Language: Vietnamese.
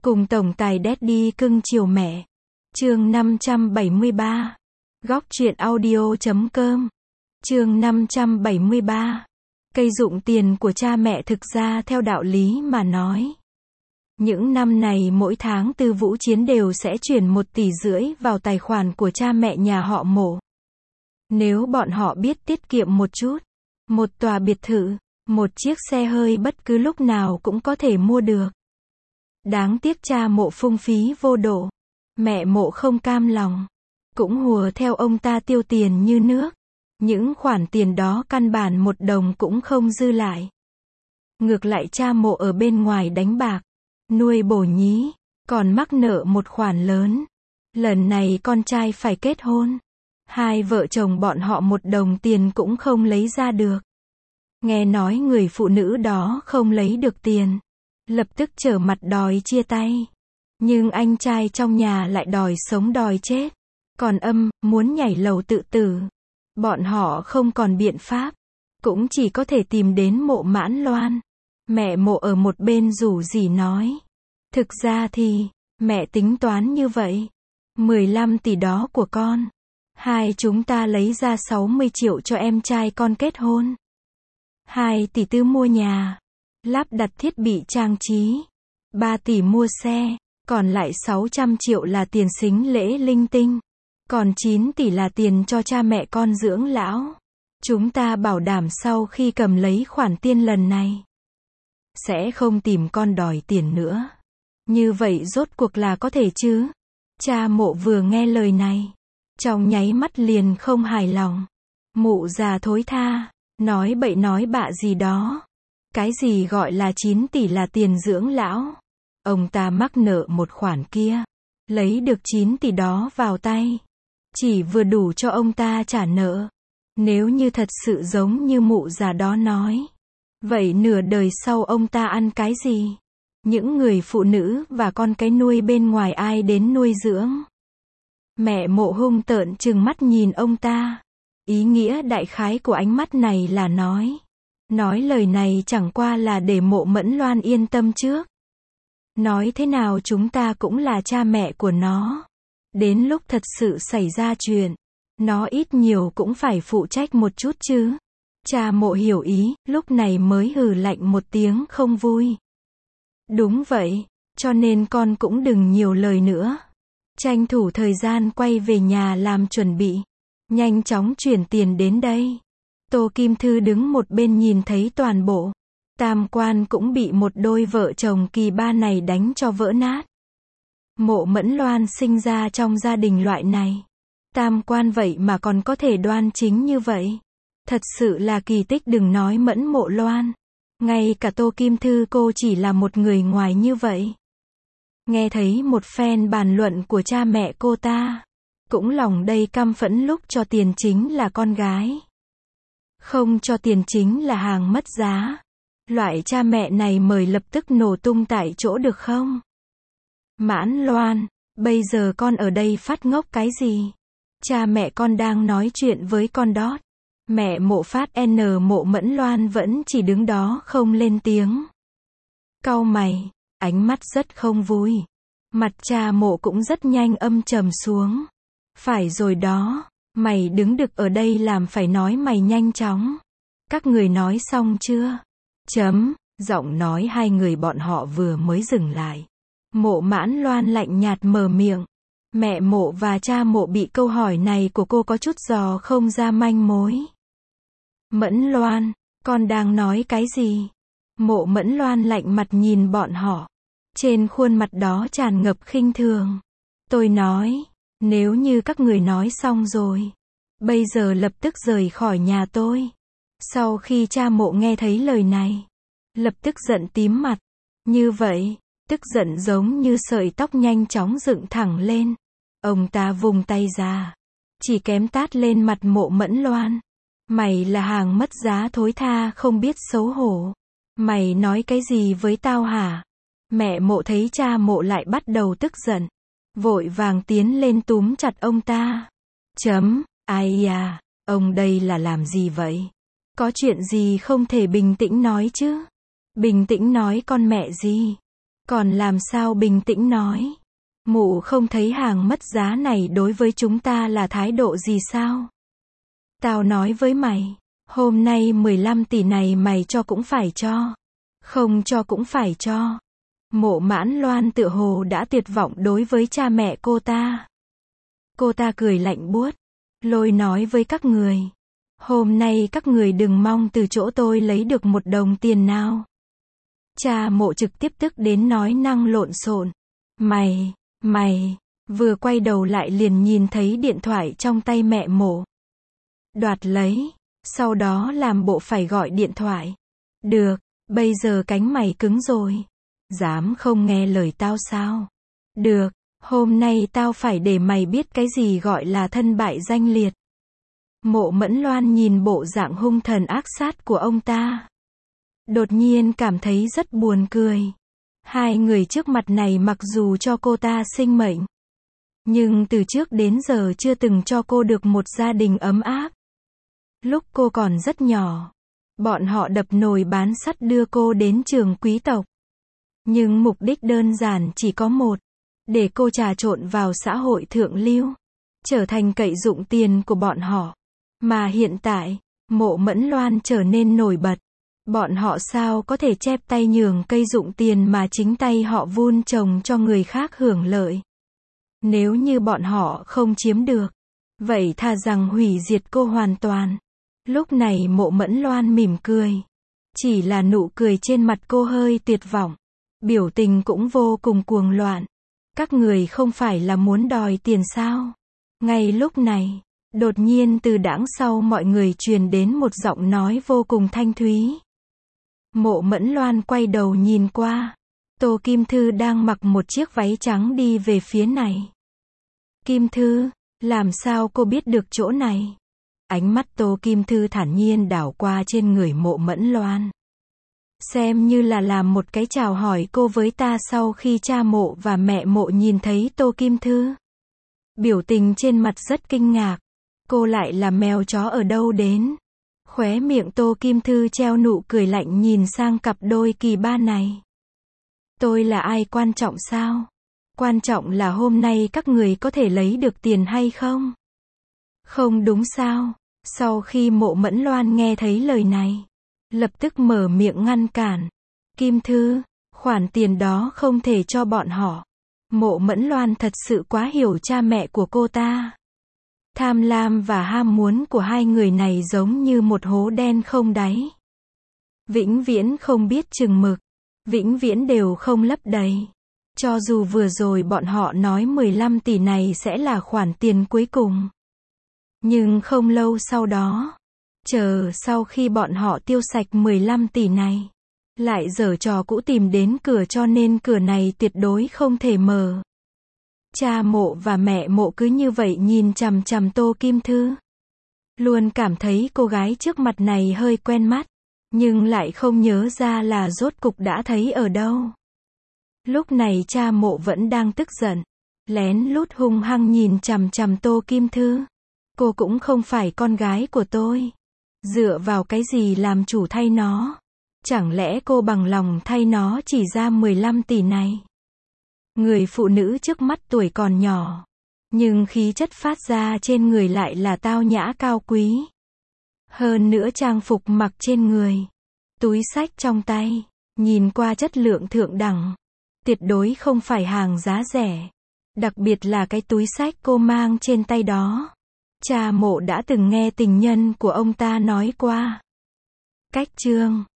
Cùng tổng tài Daddy cưng chiều mẹ. Chương 573. Góc truyện audio.com. Chương 573. Cây dụng tiền của cha mẹ. Thực ra theo đạo lý mà nói, những năm này mỗi tháng Tư Vũ Chiến đều sẽ chuyển 1,5 tỷ vào tài khoản của cha mẹ nhà họ Mộ. Nếu bọn họ biết tiết kiệm một chút, một tòa biệt thự, một chiếc xe hơi bất cứ lúc nào cũng có thể mua được. Đáng tiếc cha Mộ phung phí vô độ. Mẹ Mộ không cam lòng, cũng hùa theo ông ta tiêu tiền như nước. Những khoản tiền đó căn bản 1 đồng cũng không dư lại. Ngược lại cha Mộ ở bên ngoài đánh bạc, nuôi bổ nhí, còn mắc nợ một khoản lớn. Lần này con trai phải kết hôn, hai vợ chồng bọn họ 1 đồng tiền cũng không lấy ra được. Nghe nói người phụ nữ đó không lấy được tiền, lập tức trở mặt đòi chia tay. Nhưng anh trai trong nhà lại đòi sống đòi chết, còn muốn nhảy lầu tự tử. Bọn họ không còn biện pháp, cũng chỉ có thể tìm đến Mộ Mãn Loan. Mẹ Mộ ở một bên rủ rỉ nói, thực ra thì, mẹ tính toán như vậy, 15 tỷ đó của con, hai chúng ta lấy ra 60 triệu cho em trai con kết hôn, 2 tỷ tư mua nhà, lắp đặt thiết bị trang trí, 3 tỷ mua xe, còn lại 600 triệu là tiền sính lễ linh tinh, còn 9 tỷ là tiền cho cha mẹ con dưỡng lão. Chúng ta bảo đảm sau khi cầm lấy khoản tiền lần này, sẽ không tìm con đòi tiền nữa. Như vậy rốt cuộc là có thể chứ? Cha Mộ vừa nghe lời này, trong nháy mắt liền không hài lòng. Mụ già thối tha, nói bậy nói bạ gì đó. Cái gì gọi là 9 tỷ là tiền dưỡng lão? Ông ta mắc nợ một khoản kia, lấy được 9 tỷ đó vào tay, chỉ vừa đủ cho ông ta trả nợ. Nếu như thật sự giống như mụ già đó nói, vậy nửa đời sau ông ta ăn cái gì? Những người phụ nữ và con cái nuôi bên ngoài ai đến nuôi dưỡng? Mẹ Mộ hung tợn trừng mắt nhìn ông ta. Ý nghĩa đại khái của ánh mắt này là nói lời này chẳng qua là để Mộ Mẫn Loan yên tâm trước. Nói thế nào chúng ta cũng là cha mẹ của nó. Đến lúc thật sự xảy ra chuyện, nó ít nhiều cũng phải phụ trách một chút chứ. Cha Mộ hiểu ý, lúc này mới hừ lạnh một tiếng không vui. Đúng vậy, cho nên con cũng đừng nhiều lời nữa. Tranh thủ thời gian quay về nhà làm chuẩn bị. Nhanh chóng chuyển tiền đến đây. Tô Kim Thư đứng một bên nhìn thấy toàn bộ. Tam quan cũng bị một đôi vợ chồng kỳ ba này đánh cho vỡ nát. Mộ Mẫn Loan sinh ra trong gia đình loại này. Tam quan vậy mà còn có thể đoan chính như vậy. Thật sự là kỳ tích, đừng nói Mẫn Mộ Loan. Ngay cả Tô Kim Thư cô chỉ là một người ngoài như vậy. Nghe thấy một phen bàn luận của cha mẹ cô ta, cũng lòng đầy căm phẫn. Lúc cho tiền chính là con gái, không cho tiền chính là hàng mất giá. Loại cha mẹ này mời lập tức nổ tung tại chỗ được không? Mãn Loan, bây giờ con ở đây phát ngốc cái gì? Cha mẹ con đang nói chuyện với con đó. Mẹ Mộ phát Mộ Mẫn Loan vẫn chỉ đứng đó không lên tiếng. Cau mày, ánh mắt rất không vui. Mặt cha Mộ cũng rất nhanh âm trầm xuống. Phải rồi đó, mày đứng đực ở đây làm phải nói mày nhanh chóng. Các người nói xong chưa? Giọng nói hai người bọn họ vừa mới dừng lại. Mộ Mãn Loan lạnh nhạt mở miệng. Mẹ Mộ và cha Mộ bị câu hỏi này của cô có chút dò không ra manh mối. Mẫn Loan, con đang nói cái gì? Mộ Mẫn Loan lạnh mặt nhìn bọn họ. Trên khuôn mặt đó tràn ngập khinh thường. Tôi nói, nếu như các người nói xong rồi, bây giờ lập tức rời khỏi nhà tôi. Sau khi cha Mộ nghe thấy lời này, lập tức giận tím mặt. Như vậy, tức giận giống như sợi tóc nhanh chóng dựng thẳng lên. Ông ta vùng tay ra, chỉ kém tát lên mặt Mộ Mẫn Loan. Mày là hàng mất giá thối tha không biết xấu hổ. Mày nói cái gì với tao hả? Mẹ Mộ thấy cha Mộ lại bắt đầu tức giận, vội vàng tiến lên túm chặt ông ta. Ai à, ông đây là làm gì vậy? Có chuyện gì không thể bình tĩnh nói chứ? Bình tĩnh nói con mẹ gì? Còn làm sao bình tĩnh nói. Mụ không thấy hàng mất giá này đối với chúng ta là thái độ gì sao? Tao nói với mày, hôm nay 15 tỷ này mày cho cũng phải cho. Không cho cũng phải cho. Mộ Mãn Loan tựa hồ đã tuyệt vọng đối với cha mẹ cô ta. Cô ta cười lạnh buốt, lôi nói với các người. Hôm nay các người đừng mong từ chỗ tôi lấy được một đồng tiền nào. Cha Mộ trực tiếp tức đến nói năng lộn xộn. Mày, vừa quay đầu lại liền nhìn thấy điện thoại trong tay mẹ Mộ. Đoạt lấy, sau đó làm bộ phải gọi điện thoại. Được, bây giờ cánh mày cứng rồi. Dám không nghe lời tao sao? Được, hôm nay tao phải để mày biết cái gì gọi là thân bại danh liệt. Mộ Mẫn Loan nhìn bộ dạng hung thần ác sát của ông ta. Đột nhiên cảm thấy rất buồn cười. Hai người trước mặt này mặc dù cho cô ta sinh mệnh, nhưng từ trước đến giờ chưa từng cho cô được một gia đình ấm áp. Lúc cô còn rất nhỏ, bọn họ đập nồi bán sắt đưa cô đến trường quý tộc. Nhưng mục đích đơn giản chỉ có một, để cô trà trộn vào xã hội thượng lưu, trở thành cậy dụng tiền của bọn họ. Mà hiện tại, Mộ Mẫn Loan trở nên nổi bật. Bọn họ sao có thể chép tay nhường cây dụng tiền mà chính tay họ vun trồng cho người khác hưởng lợi. Nếu như bọn họ không chiếm được, vậy thà rằng hủy diệt cô hoàn toàn. Lúc này Mộ Mẫn Loan mỉm cười. Chỉ là nụ cười trên mặt cô hơi tuyệt vọng. Biểu tình cũng vô cùng cuồng loạn. Các người không phải là muốn đòi tiền sao? Ngay lúc này, đột nhiên từ đằng sau mọi người truyền đến một giọng nói vô cùng thanh thúy. Mộ Mẫn Loan quay đầu nhìn qua. Tô Kim Thư đang mặc một chiếc váy trắng đi về phía này. Kim Thư, làm sao cô biết được chỗ này? Ánh mắt Tô Kim Thư thản nhiên đảo qua trên người Mộ Mẫn Loan. Xem như là làm một cái chào hỏi cô với ta sau khi cha Mộ và mẹ Mộ nhìn thấy Tô Kim Thư. Biểu tình trên mặt rất kinh ngạc. Cô lại là mèo chó ở đâu đến? Khóe miệng Tô Kim Thư treo nụ cười lạnh nhìn sang cặp đôi kỳ ba này. Tôi là ai quan trọng sao? Quan trọng là hôm nay các người có thể lấy được tiền hay không? Không đúng sao? Sau khi Mộ Mẫn Loan nghe thấy lời này, lập tức mở miệng ngăn cản. Kim Thư, khoản tiền đó không thể cho bọn họ. Mộ Mẫn Loan thật sự quá hiểu cha mẹ của cô ta. Tham lam và ham muốn của hai người này giống như một hố đen không đáy. Vĩnh viễn không biết chừng mực. Vĩnh viễn đều không lấp đầy. Cho dù vừa rồi bọn họ nói 15 tỷ này sẽ là khoản tiền cuối cùng. Nhưng không lâu sau đó, chờ sau khi bọn họ tiêu sạch 15 tỷ này, lại giở trò cũ tìm đến cửa cho nên cửa này tuyệt đối không thể mở. Cha Mộ và mẹ Mộ cứ như vậy nhìn chằm chằm Tô Kim Thư. Luôn cảm thấy cô gái trước mặt này hơi quen mắt, nhưng lại không nhớ ra là rốt cục đã thấy ở đâu. Lúc này cha Mộ vẫn đang tức giận, lén lút hung hăng nhìn chằm chằm Tô Kim Thư. Cô cũng không phải con gái của tôi. Dựa vào cái gì làm chủ thay nó? Chẳng lẽ cô bằng lòng thay nó chỉ ra 15 tỷ này? Người phụ nữ trước mắt tuổi còn nhỏ, nhưng khí chất phát ra trên người lại là tao nhã cao quý. Hơn nữa trang phục mặc trên người, túi xách trong tay, nhìn qua chất lượng thượng đẳng. Tuyệt đối không phải hàng giá rẻ. Đặc biệt là cái túi xách cô mang trên tay đó. Cha Mộ đã từng nghe tình nhân của ông ta nói qua. Cách chương